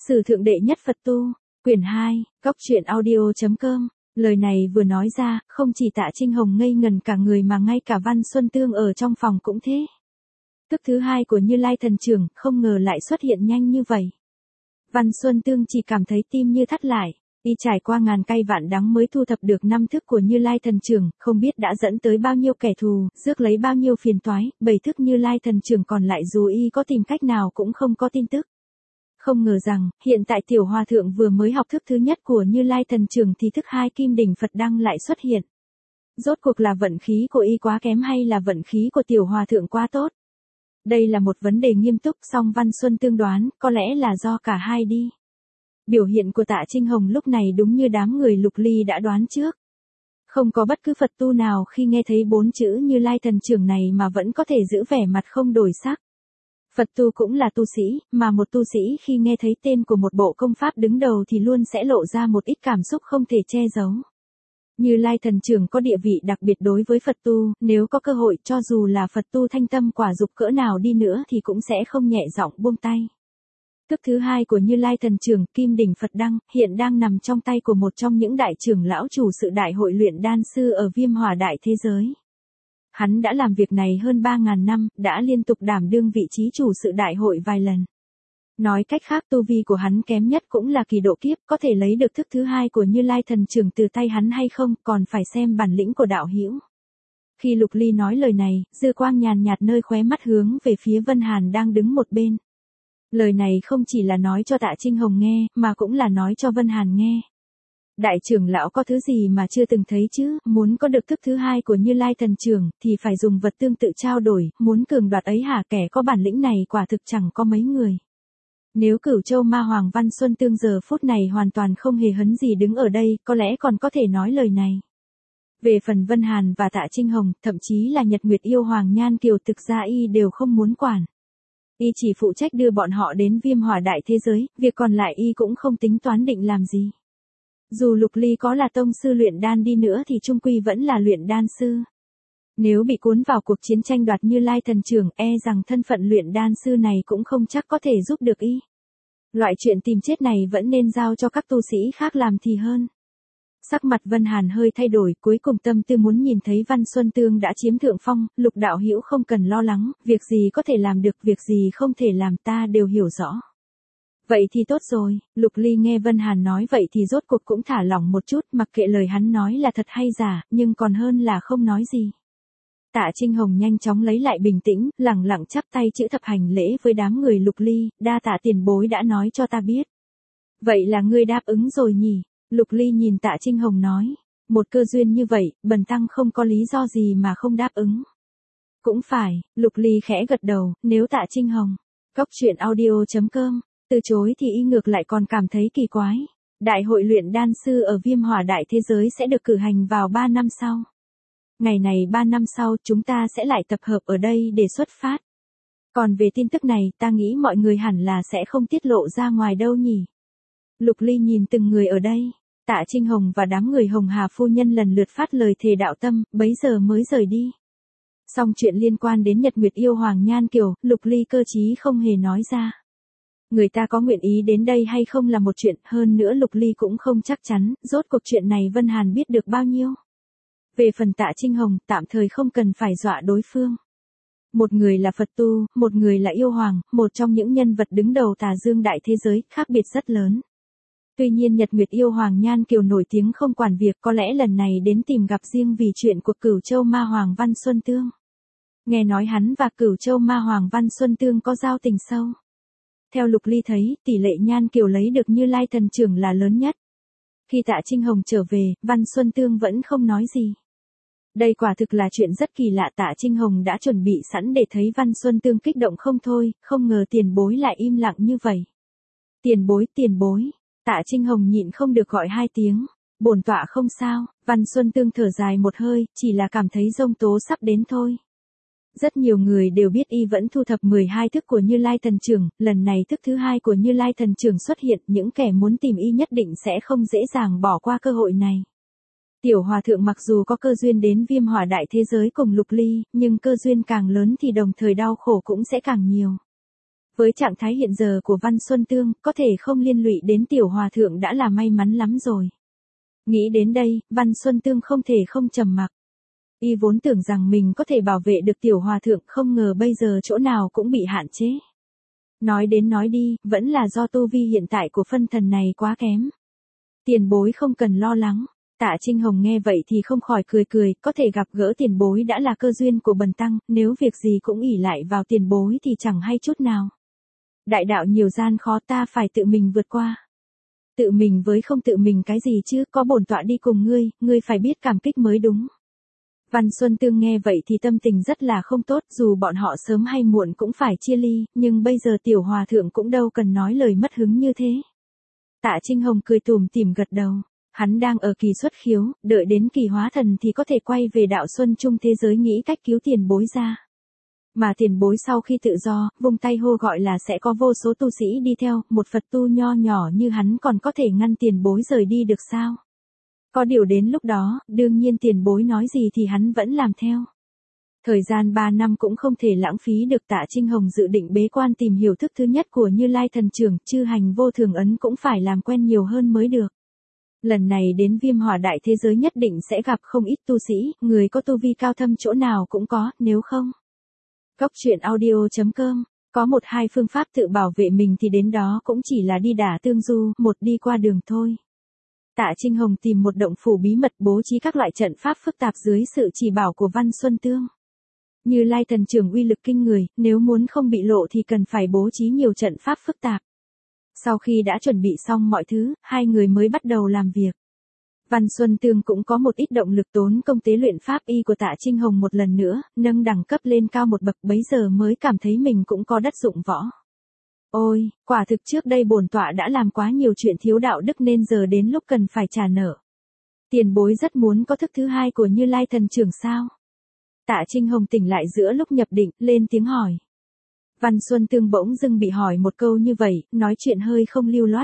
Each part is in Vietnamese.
Sử thượng đệ nhất Phật tu, quyển 2, góc truyện audio.com. Lời này vừa nói ra, không chỉ Tạ Trinh Hồng ngây ngần cả người mà ngay cả Văn Xuân Tương ở trong phòng cũng thế. Thức thứ hai của Như Lai thần trưởng, không ngờ lại xuất hiện nhanh như vậy. Văn Xuân Tương chỉ cảm thấy tim như thắt lại. Y trải qua ngàn cay vạn đắng mới thu thập được 5 thức của Như Lai thần trưởng, không biết đã dẫn tới bao nhiêu kẻ thù, rước lấy bao nhiêu phiền toái, 7 thức Như Lai thần trưởng còn lại dù y có tìm cách nào cũng không có tin tức. Không ngờ rằng, hiện tại tiểu hòa thượng vừa mới học thức thứ nhất của Như Lai thần trưởng thì thức 2 Kim Đỉnh Phật Đăng lại xuất hiện. Rốt cuộc là vận khí của y quá kém hay là vận khí của tiểu hòa thượng quá tốt? Đây là một vấn đề nghiêm túc, song Văn Xuân Tương đoán, có lẽ là do cả hai đi. Biểu hiện của Tạ Trinh Hồng lúc này đúng như đám người Lục Ly đã đoán trước. Không có bất cứ Phật tu nào khi nghe thấy 4 chữ Như Lai thần trưởng này mà vẫn có thể giữ vẻ mặt không đổi sắc. Phật tu cũng là tu sĩ, mà một tu sĩ khi nghe thấy tên của một bộ công pháp đứng đầu thì luôn sẽ lộ ra một ít cảm xúc không thể che giấu. Như Lai thần trưởng có địa vị đặc biệt đối với Phật tu, nếu có cơ hội cho dù là Phật tu thanh tâm quả dục cỡ nào đi nữa thì cũng sẽ không nhẹ giọng buông tay. Thức thứ hai của Như Lai thần trưởng, Kim Đỉnh Phật Đăng, hiện đang nằm trong tay của một trong những đại trưởng lão chủ sự đại hội luyện đan sư ở Viêm Hỏa Đại Thế Giới. Hắn đã làm việc này hơn 3.000 năm, đã liên tục đảm đương vị trí chủ sự đại hội vài lần. Nói cách khác tu vi của hắn kém nhất cũng là kỳ độ kiếp, có thể lấy được thức thứ hai của Như Lai thần trưởng từ tay hắn hay không, còn phải xem bản lĩnh của đạo hữu. Khi Lục Ly nói lời này, dư quang nhàn nhạt nơi khóe mắt hướng về phía Vân Hàn đang đứng một bên. Lời này không chỉ là nói cho Tạ Trinh Hồng nghe, mà cũng là nói cho Vân Hàn nghe. Đại trưởng lão có thứ gì mà chưa từng thấy chứ, muốn có được thức thứ hai của Như Lai thần trưởng, thì phải dùng vật tương tự trao đổi, muốn cường đoạt ấy hả, kẻ có bản lĩnh này quả thực chẳng có mấy người. Nếu Cửu Châu Ma Hoàng Văn Xuân Tương giờ phút này hoàn toàn không hề hấn gì đứng ở đây, có lẽ còn có thể nói lời này. Về phần Vân Hàn và Tạ Trinh Hồng, thậm chí là Nhật Nguyệt Yêu Hoàng Nhan Kiều thực ra y đều không muốn quản. Y chỉ phụ trách đưa bọn họ đến Viêm Hỏa Đại Thế Giới, việc còn lại y cũng không tính toán định làm gì. Dù Lục Ly có là tông sư luyện đan đi nữa thì chung quy vẫn là luyện đan sư. Nếu bị cuốn vào cuộc chiến tranh đoạt Như Lai thần trưởng, rằng thân phận luyện đan sư này cũng không chắc có thể giúp được y. Loại chuyện tìm chết này vẫn nên giao cho các tu sĩ khác làm thì hơn. Sắc mặt Vân Hàn hơi thay đổi, cuối cùng tâm tư muốn nhìn thấy Văn Xuân Tương đã chiếm thượng phong, Lục đạo hữu không cần lo lắng, việc gì có thể làm được, việc gì không thể làm ta đều hiểu rõ. Vậy thì tốt rồi, Lục Ly nghe Vân Hàn nói vậy thì rốt cuộc cũng thả lỏng một chút, mặc kệ lời hắn nói là thật hay giả, nhưng còn hơn là không nói gì. Tạ Trinh Hồng nhanh chóng lấy lại bình tĩnh, lẳng lặng chắp tay chữ thập hành lễ với đám người Lục Ly, đa tạ tiền bối đã nói cho ta biết. Vậy là ngươi đáp ứng rồi nhỉ? Lục Ly nhìn Tạ Trinh Hồng nói, một cơ duyên như vậy, bần tăng không có lý do gì mà không đáp ứng. Cũng phải, Lục Ly khẽ gật đầu, nếu Tạ Trinh Hồng, góc truyện audio.com, từ chối thì y ngược lại còn cảm thấy kỳ quái. Đại hội luyện đan sư ở Viêm Hỏa Đại Thế Giới sẽ được cử hành vào 3 năm sau. Ngày này 3 năm sau chúng ta sẽ lại tập hợp ở đây để xuất phát. Còn về tin tức này ta nghĩ mọi người hẳn là sẽ không tiết lộ ra ngoài đâu nhỉ. Lục Ly nhìn từng người ở đây. Tạ Trinh Hồng và đám người Hồng Hà phu nhân lần lượt phát lời thề đạo tâm, bấy giờ mới rời đi. Xong chuyện liên quan đến Nhật Nguyệt Yêu Hoàng Nhan Kiều, Lục Ly cơ chí không hề nói ra. Người ta có nguyện ý đến đây hay không là một chuyện, hơn nữa Lục Ly cũng không chắc chắn, rốt cuộc chuyện này Vân Hàn biết được bao nhiêu. Về phần Tạ Trinh Hồng, tạm thời không cần phải dọa đối phương. Một người là Phật tu, một người là yêu hoàng, một trong những nhân vật đứng đầu Tà Dương Đại Thế Giới, khác biệt rất lớn. Tuy nhiên Nhật Nguyệt Yêu Hoàng Nhan Kiều nổi tiếng không quản việc, có lẽ lần này đến tìm gặp riêng vì chuyện của Cửu Châu Ma Hoàng Văn Xuân Tương. Nghe nói hắn và Cửu Châu Ma Hoàng Văn Xuân Tương có giao tình sâu. Theo Lục Ly thấy, tỷ lệ Nhan Kiều lấy được Như Lai thần trưởng là lớn nhất. Khi Tạ Trinh Hồng trở về, Văn Xuân Tương vẫn không nói gì. Đây quả thực là chuyện rất kỳ lạ, Tạ Trinh Hồng đã chuẩn bị sẵn để thấy Văn Xuân Tương kích động không thôi, không ngờ tiền bối lại im lặng như vậy. Tiền bối, Tạ Trinh Hồng nhịn không được gọi 2 tiếng, bổn tọa không sao, Văn Xuân Tương thở dài một hơi, chỉ là cảm thấy giông tố sắp đến thôi. Rất nhiều người đều biết y vẫn thu thập 12 thức của Như Lai thần trưởng, lần này thức thứ hai của Như Lai thần trưởng xuất hiện, những kẻ muốn tìm y nhất định sẽ không dễ dàng bỏ qua cơ hội này. Tiểu hòa thượng mặc dù có cơ duyên đến Viêm Hỏa Đại Thế Giới cùng Lục Ly, nhưng cơ duyên càng lớn thì đồng thời đau khổ cũng sẽ càng nhiều. Với trạng thái hiện giờ của Văn Xuân Tương, có thể không liên lụy đến tiểu hòa thượng đã là may mắn lắm rồi. Nghĩ đến đây, Văn Xuân Tương không thể không trầm mặc. Y vốn tưởng rằng mình có thể bảo vệ được tiểu hòa thượng, không ngờ bây giờ chỗ nào cũng bị hạn chế. Nói đến nói đi, vẫn là do tu vi hiện tại của phân thần này quá kém. Tiền bối không cần lo lắng. Tạ Trinh Hồng nghe vậy thì không khỏi cười cười, có thể gặp gỡ tiền bối đã là cơ duyên của bần tăng, nếu việc gì cũng ỷ lại vào tiền bối thì chẳng hay chút nào. Đại đạo nhiều gian khó, ta phải tự mình vượt qua. Tự mình với không tự mình cái gì chứ, có bổn tọa đi cùng ngươi phải biết cảm kích mới đúng. Văn Xuân Tương nghe vậy thì tâm tình rất là không tốt, dù bọn họ sớm hay muộn cũng phải chia ly, nhưng bây giờ tiểu hòa thượng cũng đâu cần nói lời mất hứng như thế. Tạ Trinh Hồng cười tủm tỉm gật đầu. Hắn đang ở kỳ xuất khiếu, đợi đến kỳ hóa thần thì có thể quay về đạo xuân chung thế giới nghĩ cách cứu tiền bối ra. Mà tiền bối sau khi tự do, vung tay hô gọi là sẽ có vô số tu sĩ đi theo, một Phật tu nho nhỏ như hắn còn có thể ngăn tiền bối rời đi được sao? Có điều đến lúc đó, đương nhiên tiền bối nói gì thì hắn vẫn làm theo. Thời gian 3 năm cũng không thể lãng phí được. Tạ Trinh Hồng dự định bế quan tìm hiểu thức thứ nhất của Như Lai thần trưởng, chư hành vô thường ấn cũng phải làm quen nhiều hơn mới được. Lần này đến Viêm Hỏa Đại thế giới nhất định sẽ gặp không ít tu sĩ, người có tu vi cao thâm chỗ nào cũng có, nếu không. Cốc truyện audio.com, có 1-2 phương pháp tự bảo vệ mình thì đến đó cũng chỉ là đi đả tương du, một đi qua đường thôi. Tạ Trinh Hồng tìm một động phủ bí mật bố trí các loại trận pháp phức tạp dưới sự chỉ bảo của Văn Xuân Tương. Như Lai thần trưởng uy lực kinh người, nếu muốn không bị lộ thì cần phải bố trí nhiều trận pháp phức tạp. Sau khi đã chuẩn bị xong mọi thứ, hai người mới bắt đầu làm việc. Văn Xuân Tương cũng có một ít động lực tốn công tế luyện pháp y của Tạ Trinh Hồng một lần nữa, nâng đẳng cấp lên cao một bậc, bấy giờ mới cảm thấy mình cũng có đất dụng võ. Ôi, quả thực trước đây bổn tọa đã làm quá nhiều chuyện thiếu đạo đức nên giờ đến lúc cần phải trả nợ. Tiền bối rất muốn có thức thứ hai của Như Lai thần trưởng sao? Tạ Trinh Hồng tỉnh lại giữa lúc nhập định, lên tiếng hỏi. Văn Xuân Tương bỗng dưng bị hỏi một câu như vậy, nói chuyện hơi không lưu loát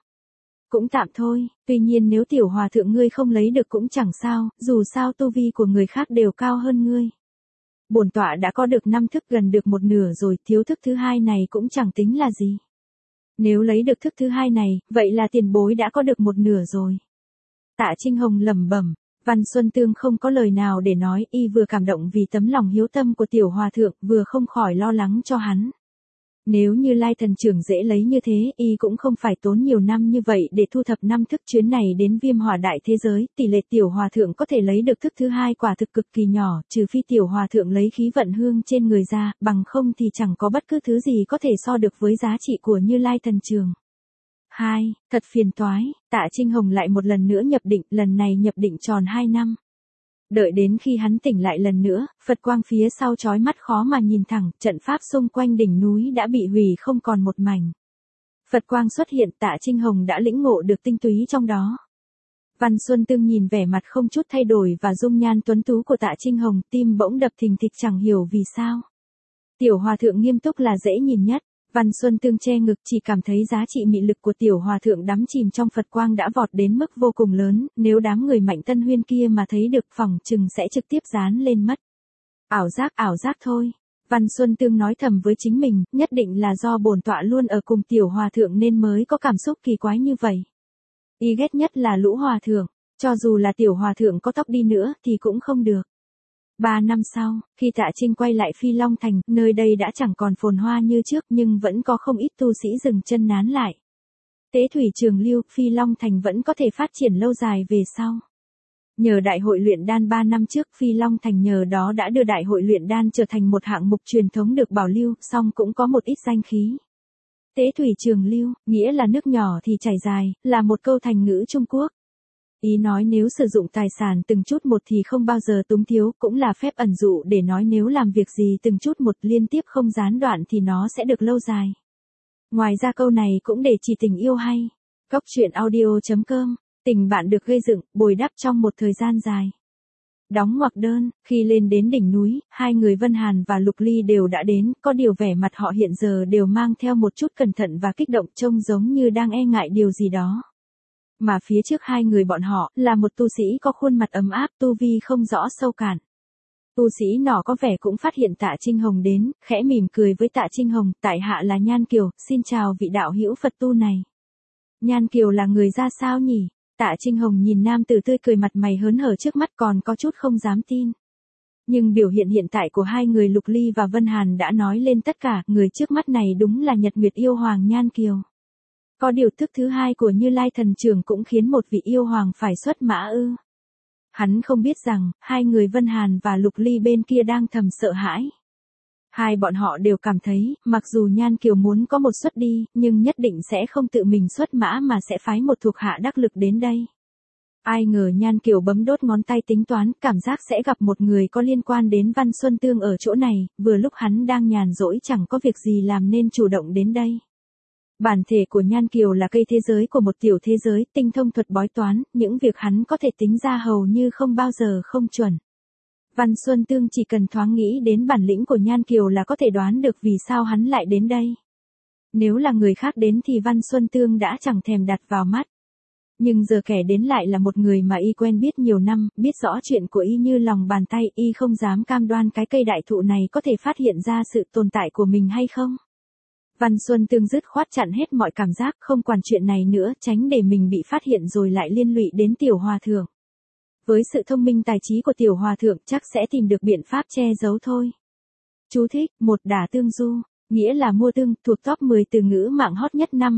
cũng tạm thôi, tuy nhiên nếu tiểu hòa thượng ngươi không lấy được cũng chẳng sao, dù sao tu vi của người khác đều cao hơn ngươi. Bổn tọa đã có được 5 thức gần được một nửa rồi, thiếu thức thứ hai này cũng chẳng tính là gì. Nếu lấy được thức thứ hai này, vậy là tiền bối đã có được một nửa rồi. Tạ Trinh Hồng lẩm bẩm. Văn Xuân Tương không có lời nào để nói, y vừa cảm động vì tấm lòng hiếu tâm của tiểu hòa thượng, vừa không khỏi lo lắng cho hắn. Nếu Như Lai thần trưởng dễ lấy như thế, y cũng không phải tốn nhiều năm như vậy để thu thập 5 thức. Chuyến này đến Viêm Hỏa Đại thế giới, tỷ lệ tiểu hòa thượng có thể lấy được thức thứ hai quả thực cực kỳ nhỏ, trừ phi tiểu hòa thượng lấy khí vận hương trên người ra, bằng không thì chẳng có bất cứ thứ gì có thể so được với giá trị của Như Lai thần trưởng. 2. Thật phiền toái, Tạ Trinh Hồng lại một lần nữa nhập định, lần này nhập định tròn 2 năm. Đợi đến khi hắn tỉnh lại lần nữa, Phật quang phía sau chói mắt khó mà nhìn thẳng, trận pháp xung quanh đỉnh núi đã bị hủy không còn một mảnh. Phật quang xuất hiện, Tạ Trinh Hồng đã lĩnh ngộ được tinh túy trong đó. Văn Xuân Tương nhìn vẻ mặt không chút thay đổi và dung nhan tuấn tú của Tạ Trinh Hồng, tim bỗng đập thình thịch chẳng hiểu vì sao. Tiểu hòa thượng nghiêm túc là dễ nhìn nhất. Văn Xuân Tương che ngực, chỉ cảm thấy giá trị mị lực của tiểu hòa thượng đắm chìm trong Phật quang đã vọt đến mức vô cùng lớn, nếu đám người Mạnh Tân Huyên kia mà thấy được phỏng chừng sẽ trực tiếp dán lên mất. Ảo giác thôi. Văn Xuân Tương nói thầm với chính mình, nhất định là do bổn tọa luôn ở cùng tiểu hòa thượng nên mới có cảm xúc kỳ quái như vậy. Y ghét nhất là lũ hòa thượng, cho dù là tiểu hòa thượng có tóc đi nữa thì cũng không được. 3 năm sau, khi Tạ Trinh quay lại Phi Long Thành, nơi đây đã chẳng còn phồn hoa như trước nhưng vẫn có không ít tu sĩ dừng chân nán lại. Tế thủy trường lưu, Phi Long Thành vẫn có thể phát triển lâu dài về sau. Nhờ đại hội luyện đan 3 năm trước, Phi Long Thành nhờ đó đã đưa đại hội luyện đan trở thành một hạng mục truyền thống được bảo lưu, song cũng có một ít danh khí. Tế thủy trường lưu, nghĩa là nước nhỏ thì chảy dài, là một câu thành ngữ Trung Quốc. Ý nói nếu sử dụng tài sản từng chút một thì không bao giờ túng thiếu, cũng là phép ẩn dụ để nói nếu làm việc gì từng chút một liên tiếp không gián đoạn thì nó sẽ được lâu dài. Ngoài ra câu này cũng để chỉ tình yêu hay. Cốc truyện audio.com, tình bạn được gây dựng, bồi đắp trong một thời gian dài. Đóng ngoặc đơn, khi lên đến đỉnh núi, hai người Vân Hàn và Lục Ly đều đã đến, có điều vẻ mặt họ hiện giờ đều mang theo một chút cẩn thận và kích động, trông giống như đang e ngại điều gì đó. Mà phía trước hai người bọn họ là một tu sĩ có khuôn mặt ấm áp, tu vi không rõ sâu cạn. Tu sĩ nọ có vẻ cũng phát hiện Tạ Trinh Hồng đến, khẽ mỉm cười với Tạ Trinh Hồng, tại hạ là Nhan Kiều, xin chào vị đạo hữu Phật tu này. Nhan Kiều là người ra sao nhỉ? Tạ Trinh Hồng nhìn nam tử tươi cười mặt mày hớn hở trước mắt còn có chút không dám tin. Nhưng biểu hiện hiện tại của hai người Lục Ly và Vân Hàn đã nói lên tất cả, người trước mắt này đúng là Nhật Nguyệt yêu hoàng Nhan Kiều. Có điều thức thứ hai của Như Lai thần trưởng cũng khiến một vị yêu hoàng phải xuất mã ư. Hắn không biết rằng, hai người Vân Hàn và Lục Ly bên kia đang thầm sợ hãi. Hai bọn họ đều cảm thấy, mặc dù Nhan Kiều muốn có một suất đi, nhưng nhất định sẽ không tự mình xuất mã mà sẽ phái một thuộc hạ đắc lực đến đây. Ai ngờ Nhan Kiều bấm đốt ngón tay tính toán, cảm giác sẽ gặp một người có liên quan đến Văn Xuân Tương ở chỗ này, vừa lúc hắn đang nhàn rỗi chẳng có việc gì làm nên chủ động đến đây. Bản thể của Nhan Kiều là cây thế giới của một tiểu thế giới, tinh thông thuật bói toán, những việc hắn có thể tính ra hầu như không bao giờ không chuẩn. Văn Xuân Tương chỉ cần thoáng nghĩ đến bản lĩnh của Nhan Kiều là có thể đoán được vì sao hắn lại đến đây. Nếu là người khác đến thì Văn Xuân Tương đã chẳng thèm đặt vào mắt. Nhưng giờ kẻ đến lại là một người mà y quen biết nhiều năm, biết rõ chuyện của y như lòng bàn tay, y không dám cam đoan cái cây đại thụ này có thể phát hiện ra sự tồn tại của mình hay không. Văn Xuân Tương dứt khoát chặn hết mọi cảm giác, không quản chuyện này nữa, tránh để mình bị phát hiện rồi lại liên lụy đến tiểu hòa thượng. Với sự thông minh tài trí của tiểu hòa thượng chắc sẽ tìm được biện pháp che giấu thôi. Chú thích, một đả tương du, nghĩa là mua tương, thuộc top 10 từ ngữ mạng hot nhất năm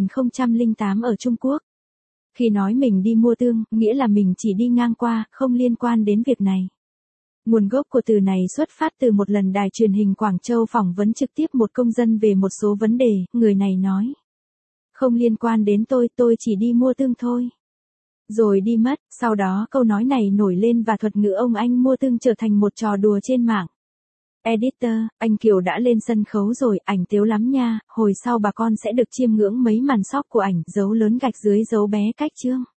2008 ở Trung Quốc. Khi nói mình đi mua tương, nghĩa là mình chỉ đi ngang qua, không liên quan đến việc này. Nguồn gốc của từ này xuất phát từ một lần đài truyền hình Quảng Châu phỏng vấn trực tiếp một công dân về một số vấn đề, người này nói. Không liên quan đến tôi chỉ đi mua tương thôi. Rồi đi mất, sau đó câu nói này nổi lên và thuật ngữ ông anh mua tương trở thành một trò đùa trên mạng. Editor, anh Kiều đã lên sân khấu rồi, ảnh tiếu lắm nha, hồi sau bà con sẽ được chiêm ngưỡng mấy màn sóc của ảnh, dấu lớn gạch dưới dấu bé cách chương.